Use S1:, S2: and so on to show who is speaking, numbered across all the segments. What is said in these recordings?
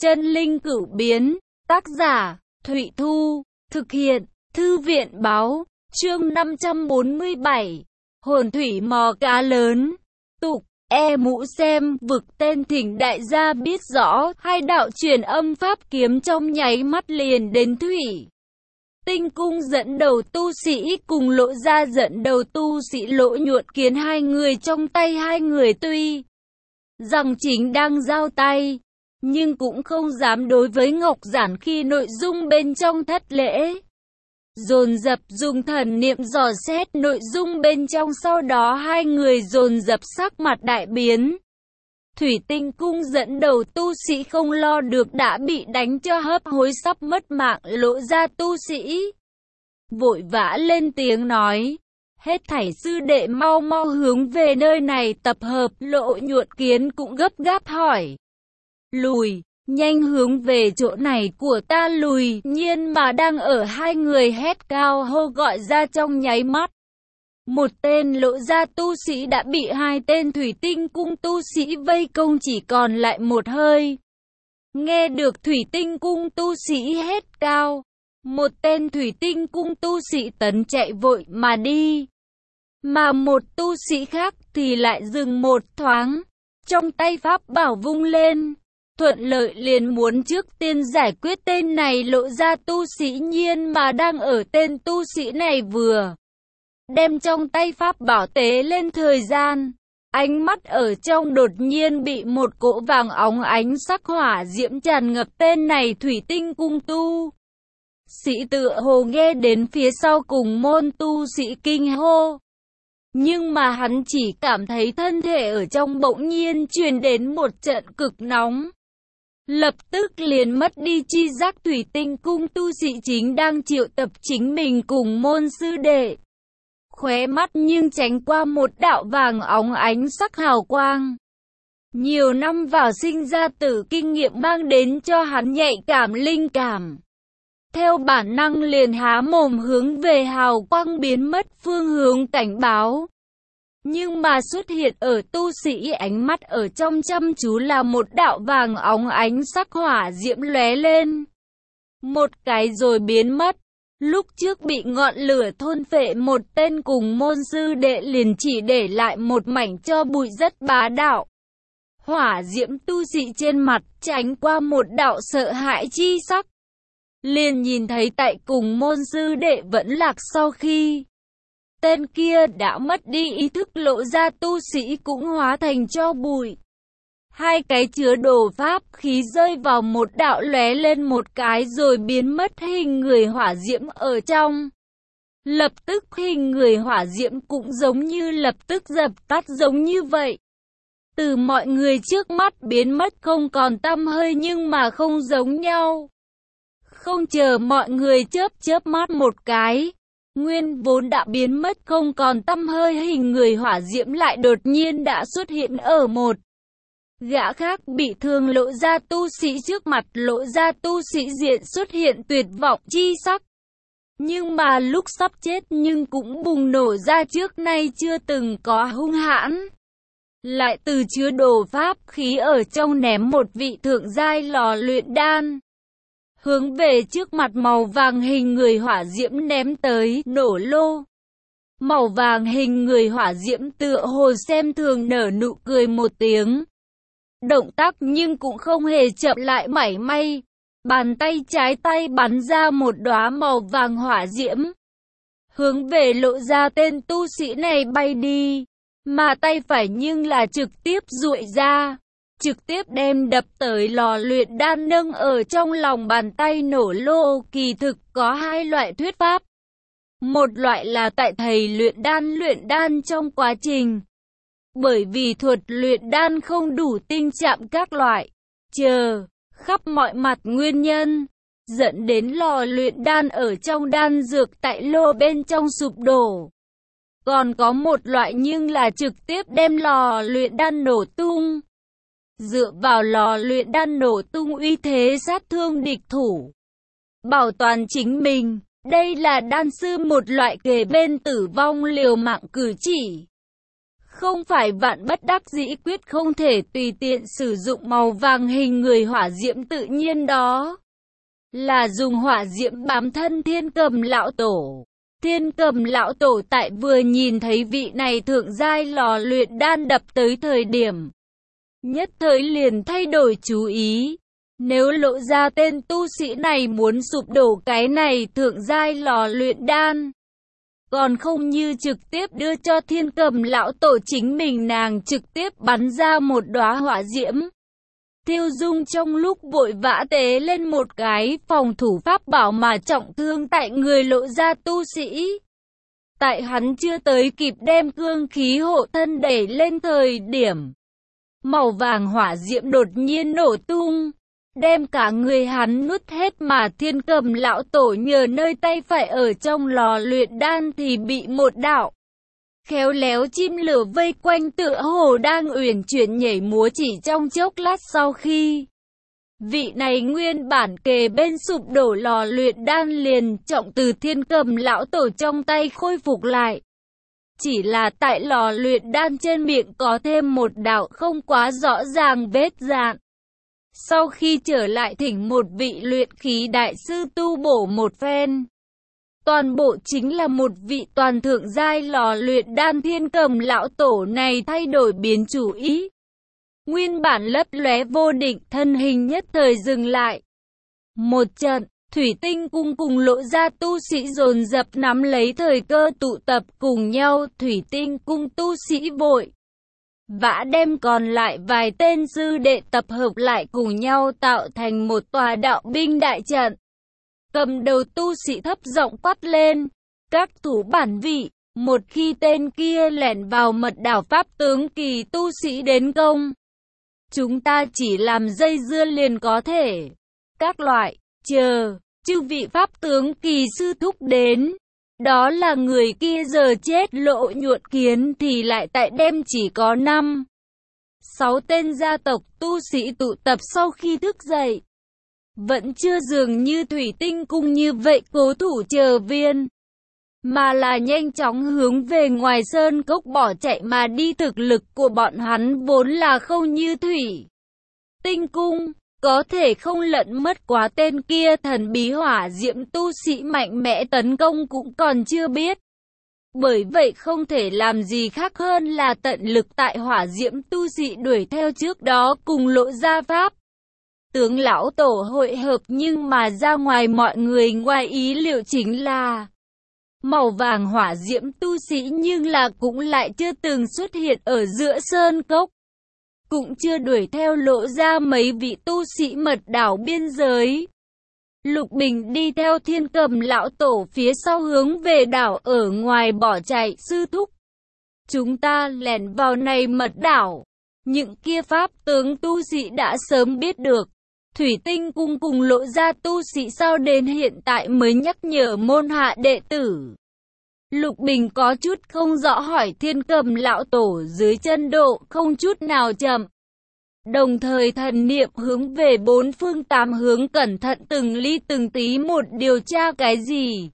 S1: Chân linh cửu biến, tác giả, Thụy Thu, thực hiện, Thư viện báo, chương 547, hồn thủy mò cá lớn, tục, mũ xem, vực tên thỉnh đại gia biết rõ, hai đạo truyền âm pháp kiếm trong nháy mắt liền đến thủy. Tinh cung dẫn đầu tu sĩ cùng Lộ Gia dẫn đầu tu sĩ Lộ Nhuận Kiến, hai người trong tay hai người tuy rằng chính đang giao tay, nhưng cũng không dám đối với Ngọc Giản khi nội dung bên trong thất lễ. Dồn dập dùng thần niệm dò xét nội dung bên trong, sau đó hai người dồn dập sắc mặt đại biến. Thủy Tinh cung dẫn đầu tu sĩ không lo được đã bị đánh cho hấp hối sắp mất mạng. Lộ Gia tu sĩ vội vã lên tiếng nói: hết thảy sư đệ mau mau hướng về nơi này tập hợp. Lộ Nhuận Kiến cũng gấp gáp hỏi: lùi, nhanh hướng về chỗ này của ta lùi. Nhưng mà đang ở hai người hét cao hô gọi ra trong nháy mắt, một tên Lộ Gia tu sĩ đã bị hai tên Thủy Tinh cung tu sĩ vây công, chỉ còn lại một hơi. Nghe được Thủy Tinh cung tu sĩ hét cao, một tên Thủy Tinh cung tu sĩ tấn chạy vội mà đi, mà một tu sĩ khác thì lại dừng một thoáng, trong tay pháp bảo vung lên, thuận lợi liền muốn trước tiên giải quyết tên này Lộ Gia tu sĩ. Nhiên mà đang ở tên tu sĩ này vừa đem trong tay pháp bảo tế lên thời gian, ánh mắt ở trong đột nhiên bị một cỗ vàng óng ánh sắc hỏa diễm tràn ngập. Tên này Thủy Tinh cung tu sĩ tựa hồ nghe đến phía sau cùng môn tu sĩ kinh hô, nhưng mà hắn chỉ cảm thấy thân thể ở trong bỗng nhiên truyền đến một trận cực nóng, lập tức liền mất đi chi giác. Thủy Tinh cung tu sĩ chính đang triệu tập chính mình cùng môn sư đệ, khóe mắt nhưng tránh qua một đạo vàng óng ánh sắc hào quang. Nhiều năm vào sinh ra tử kinh nghiệm mang đến cho hắn nhạy cảm linh cảm, theo bản năng liền há mồm hướng về hào quang biến mất phương hướng cảnh báo. Nhưng mà xuất hiện ở tu sĩ ánh mắt ở trong chăm chú là một đạo vàng óng ánh sắc hỏa diễm lóe lên một cái rồi biến mất. Lúc trước bị ngọn lửa thôn phệ một tên cùng môn sư đệ liền chỉ để lại một mảnh tro bụi rất bá đạo. Hỏa diễm tu sĩ trên mặt tránh qua một đạo sợ hãi chi sắc, liền nhìn thấy tại cùng môn sư đệ vẫn lạc sau khi tên kia đã mất đi ý thức. Lộ Ra tu sĩ cũng hóa thành tro bụi. Hai cái chứa đồ pháp khí rơi vào một đạo lóe lên một cái rồi biến mất hình người hỏa diễm ở trong. Lập tức hình người hỏa diễm cũng giống như lập tức dập tắt giống như vậy. Từ mọi người trước mắt biến mất không còn tăm hơi, nhưng mà không giống nhau. Không chờ mọi người chớp mắt một cái, nguyên vốn đã biến mất không còn tăm hơi hình người hỏa diễm lại đột nhiên đã xuất hiện ở một gã khác bị thương Lộ Ra tu sĩ trước mặt. Lộ Ra tu sĩ diện xuất hiện tuyệt vọng chi sắc, nhưng mà lúc sắp chết nhưng cũng bùng nổ ra trước nay chưa từng có hung hãn. Lại từ chứa đồ pháp khí ở trong ném một vị thượng giai lò luyện đan, hướng về trước mặt màu vàng hình người hỏa diễm ném tới. Nổ lô. Màu vàng hình người hỏa diễm tựa hồ xem thường nở nụ cười một tiếng, động tác nhưng cũng không hề chậm lại mảy may. Bàn tay trái tay bắn ra một đóa màu vàng hỏa diễm, hướng về Lộ Ra tên tu sĩ này bay đi, mà tay phải nhưng là trực tiếp duỗi ra, trực tiếp đem đập tới lò luyện đan nâng ở trong lòng bàn tay. Nổ lô kỳ thực có hai loại thuyết pháp. Một loại là tại thầy luyện đan trong quá trình, bởi vì thuật luyện đan không đủ tinh chạm các loại khắp mọi mặt nguyên nhân, dẫn đến lò luyện đan ở trong đan dược tại lô bên trong sụp đổ. Còn có một loại nhưng là trực tiếp đem lò luyện đan nổ tung, dựa vào lò luyện đan nổ tung uy thế sát thương địch thủ, bảo toàn chính mình. Đây là đan sư một loại kề bên tử vong liều mạng cử chỉ. Không phải vạn bất đắc dĩ quyết không thể tùy tiện sử dụng màu vàng hình người hỏa diễm tự nhiên đó. Là dùng hỏa diễm bám thân Thiên Cầm lão tổ. Thiên Cầm lão tổ tại vừa nhìn thấy vị này thượng giai lò luyện đan đập tới thời điểm, nhất thời liền thay đổi chú ý. Nếu lộ ra tên tu sĩ này muốn sụp đổ cái này thượng giai lò luyện đan, còn không như trực tiếp đưa cho Thiên Cầm lão tổ chính mình nàng trực tiếp bắn ra một đóa hỏa diễm. Tiêu Dung trong lúc vội vã tế lên một cái phòng thủ pháp bảo mà trọng thương tại người lộ ra tu sĩ. Tại hắn chưa tới kịp đem cương khí hộ thân đẩy lên thời điểm, màu vàng hỏa diễm đột nhiên nổ tung, đem cả người hắn nuốt hết mà Thiên Cầm lão tổ nhờ nơi tay phải ở trong lò luyện đan thì bị một đạo khéo léo chim lửa vây quanh tựa hồ đang uyển chuyển nhảy múa chỉ trong chốc lát sau khi vị này nguyên bản kề bên sụp đổ lò luyện đan liền trọng từ Thiên Cầm lão tổ trong tay khôi phục lại. Chỉ là tại lò luyện đan trên miệng có thêm một đạo không quá rõ ràng vết dạn. Sau khi trở lại thỉnh một vị luyện khí đại sư tu bổ một phen, toàn bộ chính là một vị toàn thượng giai lò luyện đan Thiên Cầm lão tổ này thay đổi biến chủ ý. Nguyên bản lấp lóe vô định thân hình nhất thời dừng lại. Một trận, thủy tinh cung cùng lộ ra tu sĩ dồn dập nắm lấy thời cơ tụ tập cùng nhau. Thủy tinh cung tu sĩ vội vã đem còn lại vài tên sư đệ tập hợp lại cùng nhau tạo thành một tòa đạo binh đại trận. Cầm đầu tu sĩ thấp giọng quát lên, các thủ bản vị, một khi tên kia lẻn vào mật đảo pháp tướng kỳ tu sĩ đến công, chúng ta chỉ làm dây dưa liền có thể. Các loại, chờ, chư vị pháp tướng kỳ sư thúc đến. Đó là người kia giờ chết lộ nhuộn kiến thì lại tại đêm chỉ có 5-6 tên gia tộc tu sĩ tụ tập sau khi thức dậy. Vẫn chưa dường như thủy tinh cung như vậy cố thủ chờ viên, mà là nhanh chóng hướng về ngoài sơn cốc bỏ chạy mà đi. Thực lực của bọn hắn vốn là không như thủy tinh cung, có thể không lẫn mất quá tên kia thần bí hỏa diễm tu sĩ mạnh mẽ tấn công cũng còn chưa biết. Bởi vậy không thể làm gì khác hơn là tận lực tại hỏa diễm tu sĩ đuổi theo trước đó cùng lộ ra pháp tướng lão tổ hội hợp, nhưng mà ra ngoài mọi người ngoài ý liệu chính là màu vàng hỏa diễm tu sĩ nhưng là cũng lại chưa từng xuất hiện ở giữa sơn cốc. Cũng chưa đuổi theo lộ ra mấy vị tu sĩ mật đảo biên giới. Lục Bình đi theo Thiên Cầm lão tổ phía sau hướng về đảo ở ngoài bỏ chạy. Sư thúc, chúng ta lẻn vào này mật đảo. Những kia pháp tướng tu sĩ đã sớm biết được. Thủy tinh cung cùng lộ ra tu sĩ sau đến hiện tại mới nhắc nhở môn hạ đệ tử. Lục Bình có chút không rõ hỏi Thiên Cầm lão tổ dưới chân độ không chút nào chậm. Đồng thời thần niệm hướng về bốn phương tám hướng cẩn thận từng ly từng tí một điều tra cái gì.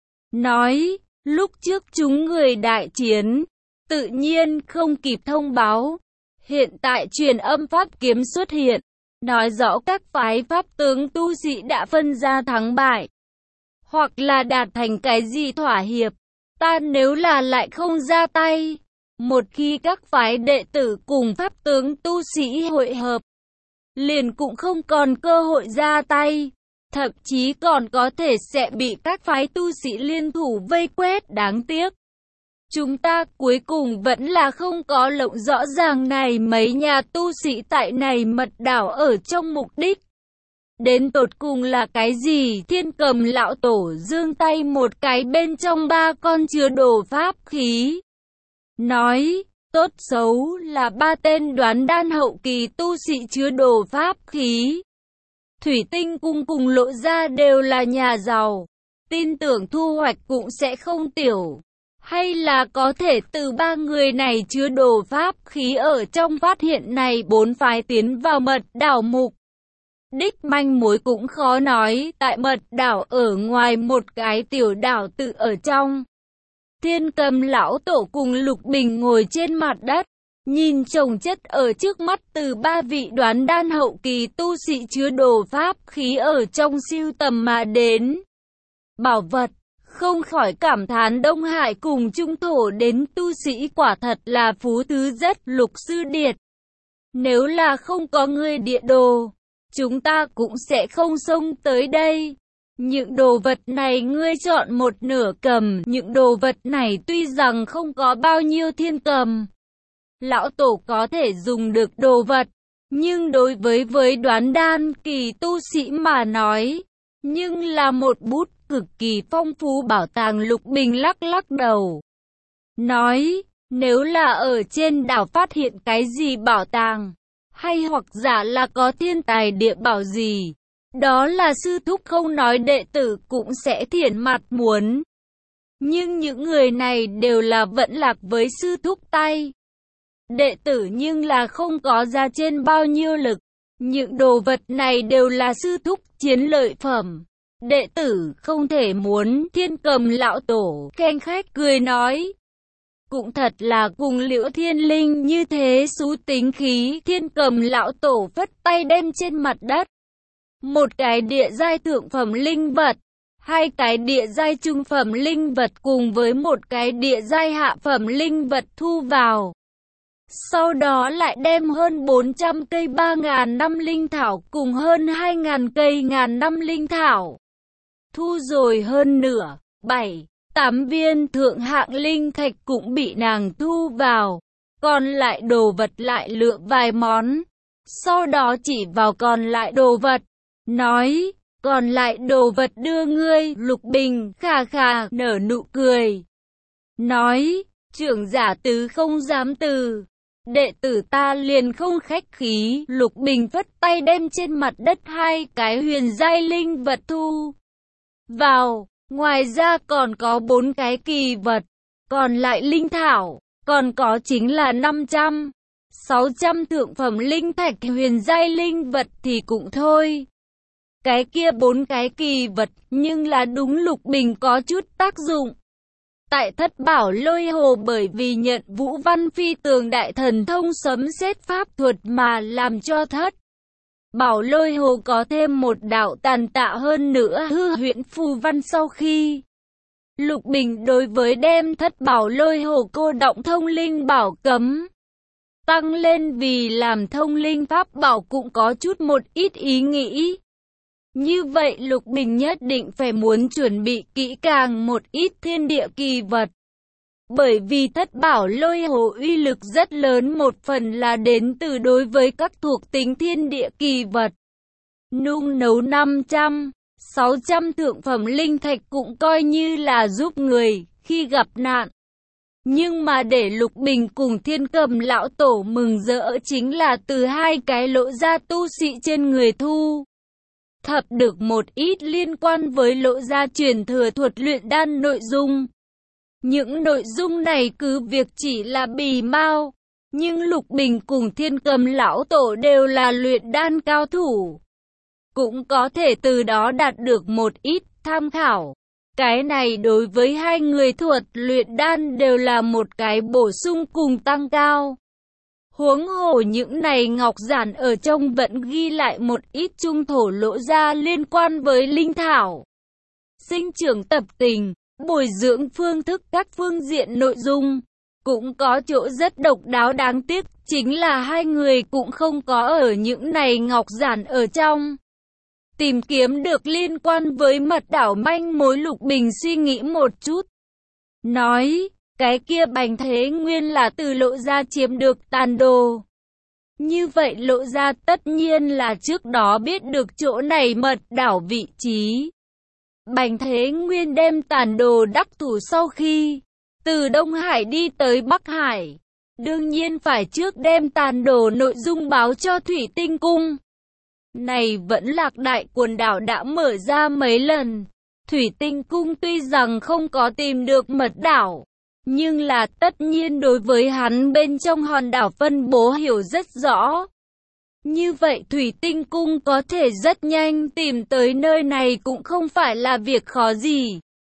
S1: Nói, lúc trước chúng người đại chiến, tự nhiên không kịp thông báo. Hiện tại truyền âm pháp kiếm xuất hiện, nói rõ các phái pháp tướng tu sĩ đã phân ra thắng bại, hoặc là đạt thành cái gì thỏa hiệp. Ta nếu là lại không ra tay, một khi các phái đệ tử cùng pháp tướng tu sĩ hội hợp, liền cũng không còn cơ hội ra tay, thậm chí còn có thể sẽ bị các phái tu sĩ liên thủ vây quét. Đáng tiếc, chúng ta cuối cùng vẫn là không có lộng rõ ràng này mấy nhà tu sĩ tại này mật đảo ở trong mục đích đến tột cùng là cái gì. Thiên Cầm lão tổ giương tay một cái bên trong 3 con chứa đồ pháp khí, nói, tốt xấu là 3 tên đoán đan hậu kỳ tu sĩ chứa đồ pháp khí. Thủy tinh cung cùng lộ ra đều là nhà giàu, tin tưởng thu hoạch cũng sẽ không tiểu. Hay là có thể từ 3 người này chứa đồ pháp khí ở trong phát hiện này 4 phái tiến vào mật đảo mục đích manh mối cũng khó nói. Tại mật đảo ở ngoài một cái tiểu đảo tự ở trong, Thiên Cầm lão tổ cùng Lục Bình ngồi trên mặt đất, nhìn chồng chất ở trước mắt từ ba vị đoán đan hậu kỳ tu sĩ chứa đồ pháp khí ở trong sưu tầm mà đến bảo vật, không khỏi cảm thán Đông Hải cùng Trung Thổ đến tu sĩ quả thật là phú thứ rất. Lục Sư Điệt, nếu là không có người địa đồ, chúng ta cũng sẽ không xông tới đây. Những đồ vật này ngươi chọn một nửa cầm, những đồ vật này tuy rằng không có bao nhiêu thiên cầm lão tổ có thể dùng được đồ vật, nhưng đối với đoán đan kỳ tu sĩ mà nói, nhưng là một bút cực kỳ phong phú bảo tàng. Lục Bình lắc lắc đầu, nói, nếu là ở trên đảo phát hiện cái gì bảo tàng, hay hoặc giả là có thiên tài địa bảo gì, đó là sư thúc không nói đệ tử cũng sẽ thiện mặt muốn. Nhưng những người này đều là vẫn lạc với sư thúc tay. Đệ tử nhưng là không có ra trên bao nhiêu lực. Những đồ vật này đều là sư thúc chiến lợi phẩm. Đệ tử không thể muốn. Thiên Cầm lão tổ khen khách cười nói. Cũng thật là cùng Liễu Thiên Linh như thế xú tính khí. Thiên Cầm lão tổ phất tay đem trên mặt đất một cái địa giai thượng phẩm linh vật, hai cái địa giai trung phẩm linh vật cùng với một cái địa giai hạ phẩm linh vật thu vào. Sau đó lại đem hơn 400 cây 3.000 năm linh thảo cùng hơn 2.000 cây ngàn năm linh thảo thu rồi hơn nửa, 7-8 viên thượng hạng linh thạch cũng bị nàng thu vào. Còn lại đồ vật lại lựa vài món, sau đó chỉ vào còn lại đồ vật, nói, còn lại đồ vật đưa ngươi. Lục Bình khà khà nở nụ cười, nói, trưởng giả tứ không dám từ, đệ tử ta liền không khách khí. Lục Bình phất tay đem trên mặt đất hai cái huyền giai linh vật thu vào, ngoài ra còn có 4 cái kỳ vật, còn lại linh thảo, còn có chính là 500-600 thượng phẩm linh thạch. Huyền giai linh vật thì cũng thôi, cái kia 4 cái kỳ vật nhưng là đúng Lục Bình có chút tác dụng. Tại Thất Bảo Lôi Hồ bởi vì nhận Vũ Văn Phi Tường đại thần thông sấm sét pháp thuật mà làm cho Thất Bảo Lôi Hồ có thêm một đạo tàn tạ hơn nữa hư huyễn phù văn. Sau khi Lục Bình đối với đem Thất Bảo Lôi Hồ cô động thông linh bảo cấm tăng lên vì làm thông linh pháp bảo cũng có chút một ít ý nghĩ. Như vậy Lục Bình nhất định phải muốn chuẩn bị kỹ càng một ít thiên địa kỳ vật. Bởi vì Thất Bảo Lôi Hồ uy lực rất lớn, một phần là đến từ đối với các thuộc tính thiên địa kỳ vật. Nung nấu 500-600 thượng phẩm linh thạch cũng coi như là giúp người khi gặp nạn. Nhưng mà để Lục Bình cùng Thiên Cầm lão tổ mừng rỡ chính là từ hai cái lỗ gia tu sĩ trên người thu thập được một ít liên quan với lỗ gia truyền thừa thuật luyện đan nội dung. Những nội dung này cứ việc chỉ là bì mao, nhưng Lục Bình cùng Thiên Cầm lão tổ đều là luyện đan cao thủ, cũng có thể từ đó đạt được một ít tham khảo. Cái này đối với hai người thuật luyện đan đều là một cái bổ sung cùng tăng cao. Huống hồ những này ngọc giản ở trong vẫn ghi lại một ít trung thổ lỗ gia liên quan với linh thảo, sinh trưởng tập tình, bồi dưỡng phương thức các phương diện nội dung. Cũng có chỗ rất độc đáo, đáng tiếc chính là hai người cũng không có ở những này ngọc giản ở trong tìm kiếm được liên quan với mật đảo manh mối. Lục Bình suy nghĩ một chút, nói, cái kia Bành Thế Nguyên là từ Lộ gia chiếm được tàn đồ. Như vậy Lộ gia tất nhiên là trước đó biết được chỗ này mật đảo vị trí. Bành Thế Nguyên đem tàn đồ đắc thủ sau khi từ Đông Hải đi tới Bắc Hải, đương nhiên phải trước đem tàn đồ nội dung báo cho Thủy Tinh Cung. Này vẫn Lạc Đại quần đảo đã mở ra mấy lần. Thủy Tinh Cung tuy rằng không có tìm được mật đảo, nhưng là tất nhiên đối với hắn bên trong hòn đảo phân bố hiểu rất rõ. Như vậy Thủy Tinh Cung có thể rất nhanh tìm tới nơi này cũng không phải là việc khó gì.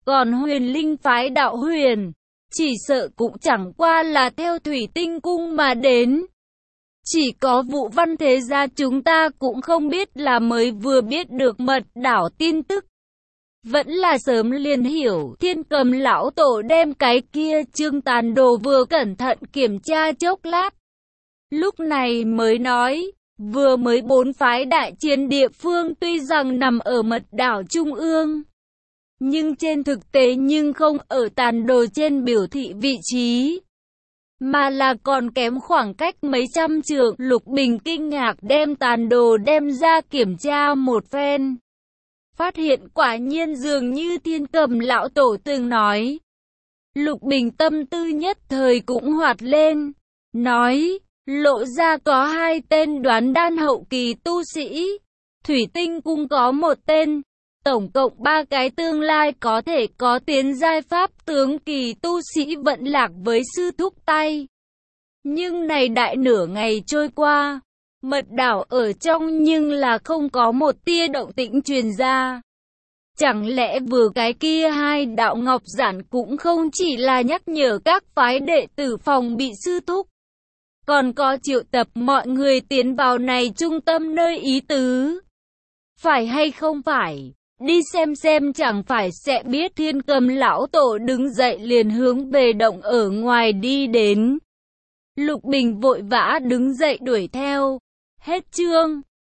S1: Còn Huyền Linh phái đạo Huyền, chỉ sợ cũng chẳng qua là theo Thủy Tinh Cung mà đến. Chỉ có Vũ Văn thế gia chúng ta cũng không biết là mới vừa biết được mật đảo tin tức. Vẫn là sớm liền hiểu, Thiên Cầm lão tổ đem cái kia chương tàn đồ vừa cẩn thận kiểm tra chốc lát. Lúc này mới nói, vừa mới 4 phái đại chiến địa phương tuy rằng nằm ở mật đảo trung ương, nhưng trên thực tế nhưng không ở tàn đồ trên biểu thị vị trí, mà là còn kém khoảng cách mấy trăm trượng. Lục Bình kinh ngạc đem tàn đồ đem ra kiểm tra một phen. Phát hiện quả nhiên dường như Thiên Cầm lão tổ từng nói. Lục Bình tâm tư nhất thời cũng hoạt lên, nói, lộ ra có 2 tên đoán đan hậu kỳ tu sĩ, Thủy Tinh Cung có 1 tên, tổng cộng 3 cái tương lai có thể có tiến giai pháp tướng kỳ tu sĩ vẫn lạc với sư thúc tay. Nhưng này đại nửa ngày trôi qua, mật đảo ở trong nhưng là không có một tia động tĩnh truyền ra. Chẳng lẽ vừa cái kia 2 đạo ngọc giản cũng không chỉ là nhắc nhở các phái đệ tử phòng bị sư thúc, còn có triệu tập mọi người tiến vào này trung tâm nơi ý tứ. Phải hay không phải, đi xem chẳng phải sẽ biết. Thiên Cầm lão tổ đứng dậy liền hướng về động ở ngoài đi đến. Lục Bình vội vã đứng dậy đuổi theo. Hết chương.